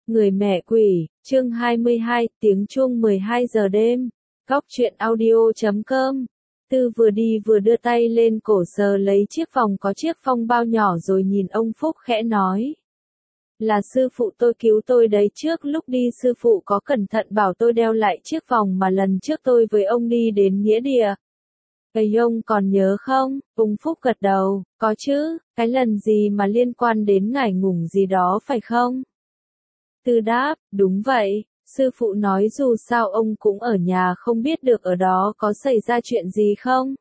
Người mẹ quỷ, chương 22, tiếng chuông 12 giờ đêm. Góc truyện audio.com. Tư vừa đi vừa đưa tay lên cổ sờ lấy chiếc vòng có chiếc phong bao nhỏ rồi nhìn ông Phúc khẽ nói. Là sư phụ tôi cứu tôi đấy, trước lúc đi sư phụ có cẩn thận bảo tôi đeo lại chiếc vòng mà lần trước tôi với ông đi đến nghĩa địa. Vậy ông còn nhớ không? Ông Phúc gật đầu, có chứ, cái lần gì mà liên quan đến ngải ngùng gì đó phải không? Tư đáp, đúng vậy, sư phụ nói dù sao ông cũng ở nhà không biết được ở đó có xảy ra chuyện gì không?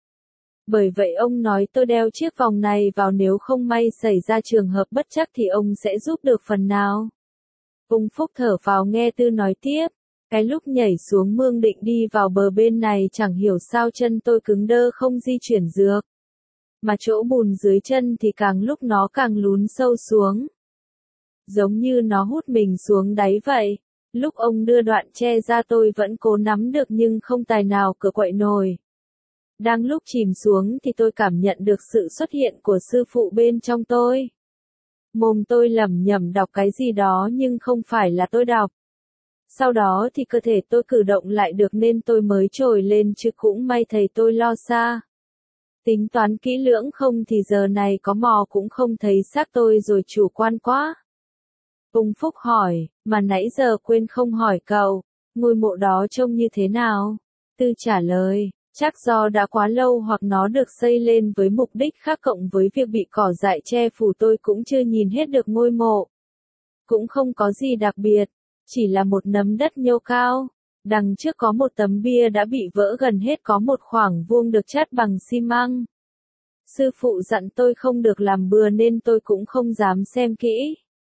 Bởi vậy ông nói tôi đeo chiếc vòng này vào, nếu không may xảy ra trường hợp bất trắc thì ông sẽ giúp được phần nào. Ông Phúc thở vào nghe Tư nói tiếp. Cái lúc nhảy xuống mương định đi vào bờ bên này chẳng hiểu sao chân tôi cứng đơ không di chuyển được. Mà chỗ bùn dưới chân thì càng lúc nó càng lún sâu xuống. Giống như nó hút mình xuống đáy vậy. Lúc ông đưa đoạn tre ra tôi vẫn cố nắm được nhưng không tài nào cựa quậy nổi. Đang lúc chìm xuống thì tôi cảm nhận được sự xuất hiện của sư phụ bên trong tôi. Mồm tôi lẩm nhẩm đọc cái gì đó nhưng không phải là tôi đọc. Sau đó thì cơ thể tôi cử động lại được nên tôi mới trồi lên, chứ cũng may thầy tôi lo xa. Tính toán kỹ lưỡng không thì giờ này có mò cũng không thấy xác tôi rồi, chủ quan quá. Ông Phúc hỏi, mà nãy giờ quên không hỏi cậu, ngôi mộ đó trông như thế nào? Tư trả lời, chắc do đã quá lâu hoặc nó được xây lên với mục đích khác, cộng với việc bị cỏ dại che phủ tôi cũng chưa nhìn hết được ngôi mộ. Cũng không có gì đặc biệt. Chỉ là một nấm đất nhô cao, đằng trước có một tấm bia đã bị vỡ gần hết, có một khoảng vuông được chát bằng xi măng. Sư phụ dặn tôi không được làm bừa nên tôi cũng không dám xem kỹ.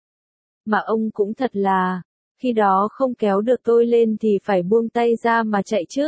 Mà ông cũng thật là, khi đó không kéo được tôi lên thì phải buông tay ra mà chạy chứ.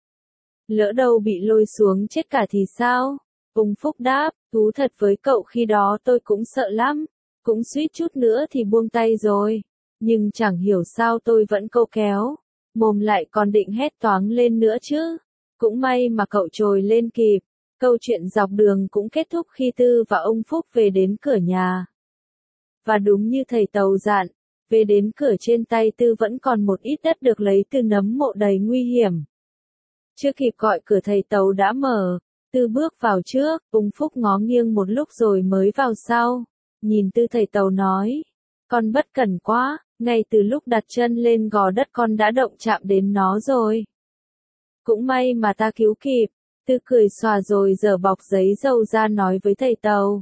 Lỡ đâu bị lôi xuống chết cả thì sao? Ông Phúc đáp, thú thật với cậu khi đó tôi cũng sợ lắm, cũng suýt chút nữa thì buông tay rồi. Nhưng chẳng hiểu sao tôi vẫn câu kéo, mồm lại còn định hét toáng lên nữa chứ. Cũng may mà cậu trồi lên kịp. Câu chuyện dọc đường cũng kết thúc khi Tư và ông Phúc về đến cửa nhà. Và đúng như thầy Tàu dặn, về đến cửa trên tay Tư vẫn còn một ít đất được lấy từ nấm mộ đầy nguy hiểm. Chưa kịp gọi cửa thầy Tàu đã mở. Tư bước vào trước, ông Phúc ngó nghiêng một lúc rồi mới vào sau. Nhìn Tư, thầy Tàu nói, con bất cẩn quá. Ngay từ lúc đặt chân lên gò đất con đã động chạm đến nó rồi. Cũng may mà ta cứu kịp. Tư cười xòa rồi giở bọc giấy dầu ra nói với thầy Tàu.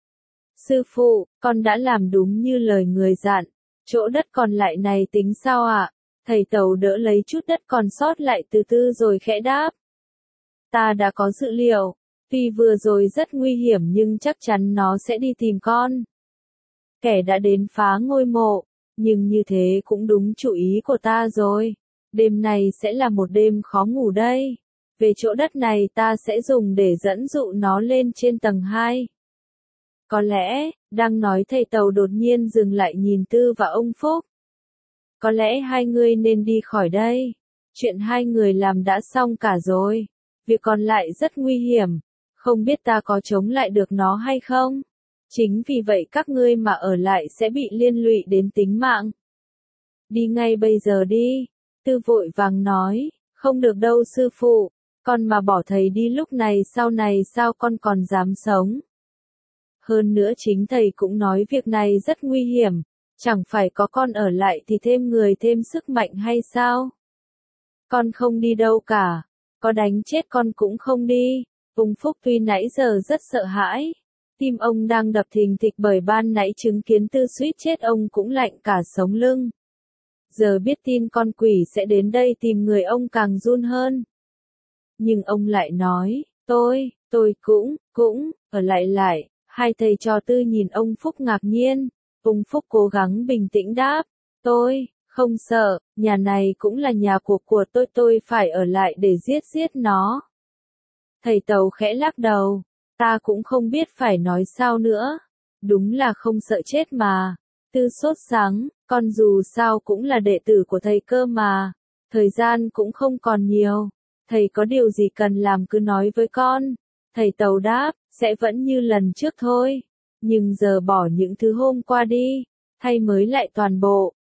Sư phụ, con đã làm đúng như lời người dặn. Chỗ đất còn lại này tính sao ạ? Thầy Tàu đỡ lấy chút đất còn sót lại từ Tư rồi khẽ đáp. Ta đã có dự liệu. Tuy vừa rồi rất nguy hiểm nhưng chắc chắn nó sẽ đi tìm con. Kẻ đã đến phá ngôi mộ. Nhưng như thế cũng đúng chủ ý của ta rồi. Đêm này sẽ là một đêm khó ngủ đây. Về chỗ đất này ta sẽ dùng để dẫn dụ nó lên trên tầng 2. Có lẽ, đang nói thầy Tàu đột nhiên dừng lại nhìn Tư và ông Phúc. Có lẽ hai người nên đi khỏi đây. Chuyện hai người làm đã xong cả rồi. Việc còn lại rất nguy hiểm. Không biết ta có chống lại được nó hay không? Chính vì vậy các ngươi mà ở lại sẽ bị liên lụy đến tính mạng. Đi ngay bây giờ đi. Tư vội vàng nói, không được đâu sư phụ, con mà bỏ thầy đi lúc này sau này sao con còn dám sống. Hơn nữa chính thầy cũng nói việc này rất nguy hiểm, chẳng phải có con ở lại thì thêm người thêm sức mạnh hay sao? Con không đi đâu cả, có đánh chết con cũng không đi. Ông Phúc tuy nãy giờ rất sợ hãi. Tim ông đang đập thình thịch bởi ban nãy chứng kiến Tư suýt chết, ông cũng lạnh cả sống lưng. Giờ biết tin con quỷ sẽ đến đây tìm người ông càng run hơn. Nhưng ông lại nói, tôi cũng, ở lại. Hai thầy trò Tư nhìn ông Phúc ngạc nhiên. Ông Phúc cố gắng bình tĩnh đáp, tôi không sợ, nhà này cũng là nhà của tôi phải ở lại để giết nó. Thầy Tàu khẽ lắc đầu. Ta cũng không biết phải nói sao nữa. Đúng là không sợ chết mà. Tư sốt sắng, con dù sao cũng là đệ tử của thầy cơ mà. Thời gian cũng không còn nhiều. Thầy có điều gì cần làm cứ nói với con. Thầy Tàu đáp, sẽ vẫn như lần trước thôi. Nhưng giờ bỏ những thứ hôm qua đi. Thay mới lại toàn bộ.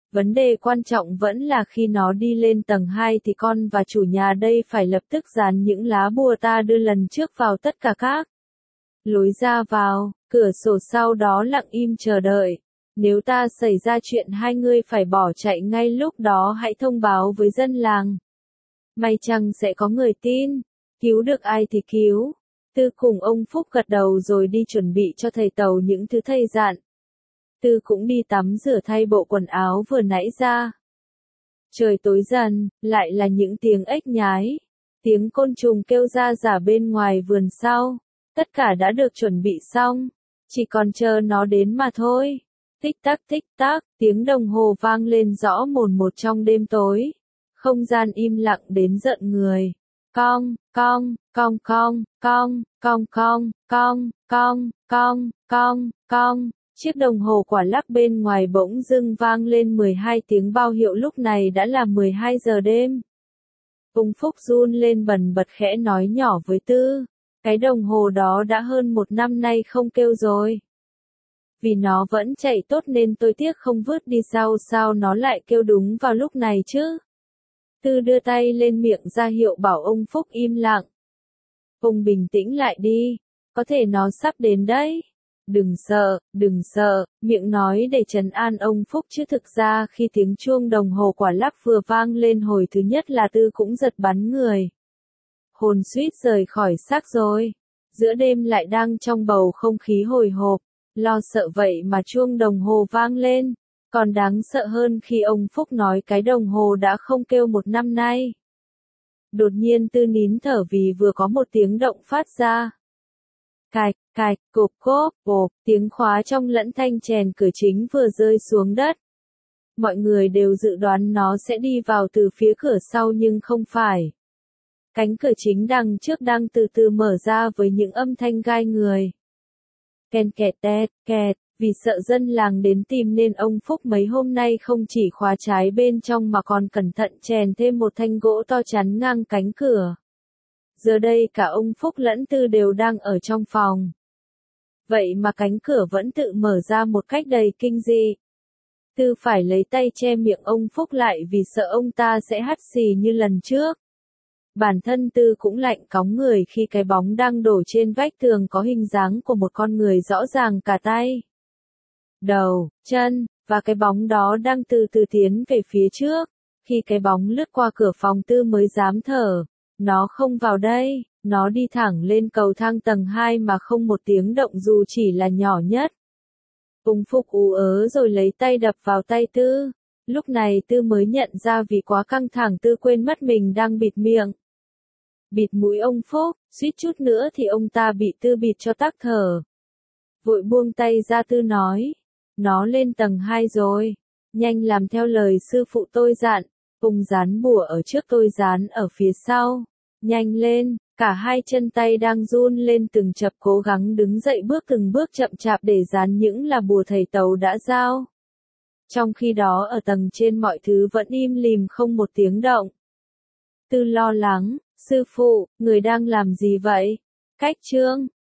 Vấn đề quan trọng vẫn là khi nó đi lên tầng 2 thì con và chủ nhà đây phải lập tức dán những lá bùa ta đưa lần trước vào tất cả các lối ra vào, cửa sổ, sau đó lặng im chờ đợi. Nếu ta xảy ra chuyện hai ngươi phải bỏ chạy ngay lúc đó, hãy thông báo với dân làng. May chăng sẽ có người tin, cứu được ai thì cứu. Tư cùng ông Phúc gật đầu rồi đi chuẩn bị cho thầy Tàu những thứ thầy dặn. Tư cũng đi tắm rửa thay bộ quần áo vừa nãy ra. Trời tối dần, lại là những tiếng ếch nhái, tiếng côn trùng kêu ra rả bên ngoài vườn sau. Tất cả đã được chuẩn bị xong, chỉ còn chờ nó đến mà thôi. Tích tắc, tiếng đồng hồ vang lên rõ mồn một trong đêm tối. Không gian im lặng đến giận người. Cong, cong, cong cong, cong, cong cong, cong, cong, cong, cong, cong. Chiếc đồng hồ quả lắc bên ngoài bỗng dưng vang lên 12 tiếng báo hiệu lúc này đã là 12 giờ đêm. Ông Phúc run lên bần bật khẽ nói nhỏ với Tư. Cái đồng hồ đó đã hơn 1 năm nay không kêu rồi. Vì nó vẫn chạy tốt nên tôi tiếc không vứt đi, sao nó lại kêu đúng vào lúc này chứ? Tư đưa tay lên miệng ra hiệu bảo ông Phúc im lặng. Ông bình tĩnh lại đi, có thể nó sắp đến đấy. Đừng sợ, miệng nói để trấn an ông Phúc chứ thực ra khi tiếng chuông đồng hồ quả lắc vừa vang lên hồi thứ nhất là Tư cũng giật bắn người. Hồn suýt rời khỏi xác rồi. Giữa đêm lại đang trong bầu không khí hồi hộp, lo sợ vậy mà chuông đồng hồ vang lên. Còn đáng sợ hơn khi ông Phúc nói cái đồng hồ đã không kêu 1 năm nay. Đột nhiên Tư nín thở vì vừa có một tiếng động phát ra. Cạch, cộp cốp, bộp, tiếng khóa trong lẫn thanh chèn cửa chính vừa rơi xuống đất. Mọi người đều dự đoán nó sẽ đi vào từ phía cửa sau nhưng không phải. Cánh cửa chính đằng trước đang từ từ mở ra với những âm thanh gai người. Ken kẹt tét, kẹt, vì sợ dân làng đến tìm nên ông Phúc mấy hôm nay không chỉ khóa trái bên trong mà còn cẩn thận chèn thêm một thanh gỗ to chắn ngang cánh cửa. Giờ đây cả ông Phúc lẫn Tư đều đang ở trong phòng. Vậy mà cánh cửa vẫn tự mở ra một cách đầy kinh dị. Tư phải lấy tay che miệng ông Phúc lại vì sợ ông ta sẽ hắt xì như lần trước. Bản thân Tư cũng lạnh cóng người khi cái bóng đang đổ trên vách tường có hình dáng của một con người rõ ràng cả tay, đầu, chân, và cái bóng đó đang từ từ tiến về phía trước. Khi cái bóng lướt qua cửa phòng Tư mới dám thở. Nó không vào đây, nó đi thẳng lên cầu thang tầng 2 mà không một tiếng động dù chỉ là nhỏ nhất. Ông Phúc ú ớ rồi lấy tay đập vào tay Tư. Lúc này Tư mới nhận ra vì quá căng thẳng Tư quên mất mình đang bịt miệng. Bịt mũi ông Phúc, suýt chút nữa thì ông ta bị Tư bịt cho tắc thở. Vội buông tay ra, Tư nói. Nó lên tầng 2 rồi. Nhanh làm theo lời sư phụ tôi dặn. Ông dán bùa ở trước, tôi dán ở phía sau. Nhanh lên, cả hai chân tay đang run lên từng chập cố gắng đứng dậy bước từng bước chậm chạp để dán những là bùa thầy Tàu đã giao. Trong khi đó ở tầng trên mọi thứ vẫn im lìm không một tiếng động. Tư lo lắng, sư phụ, người đang làm gì vậy? Cách trương,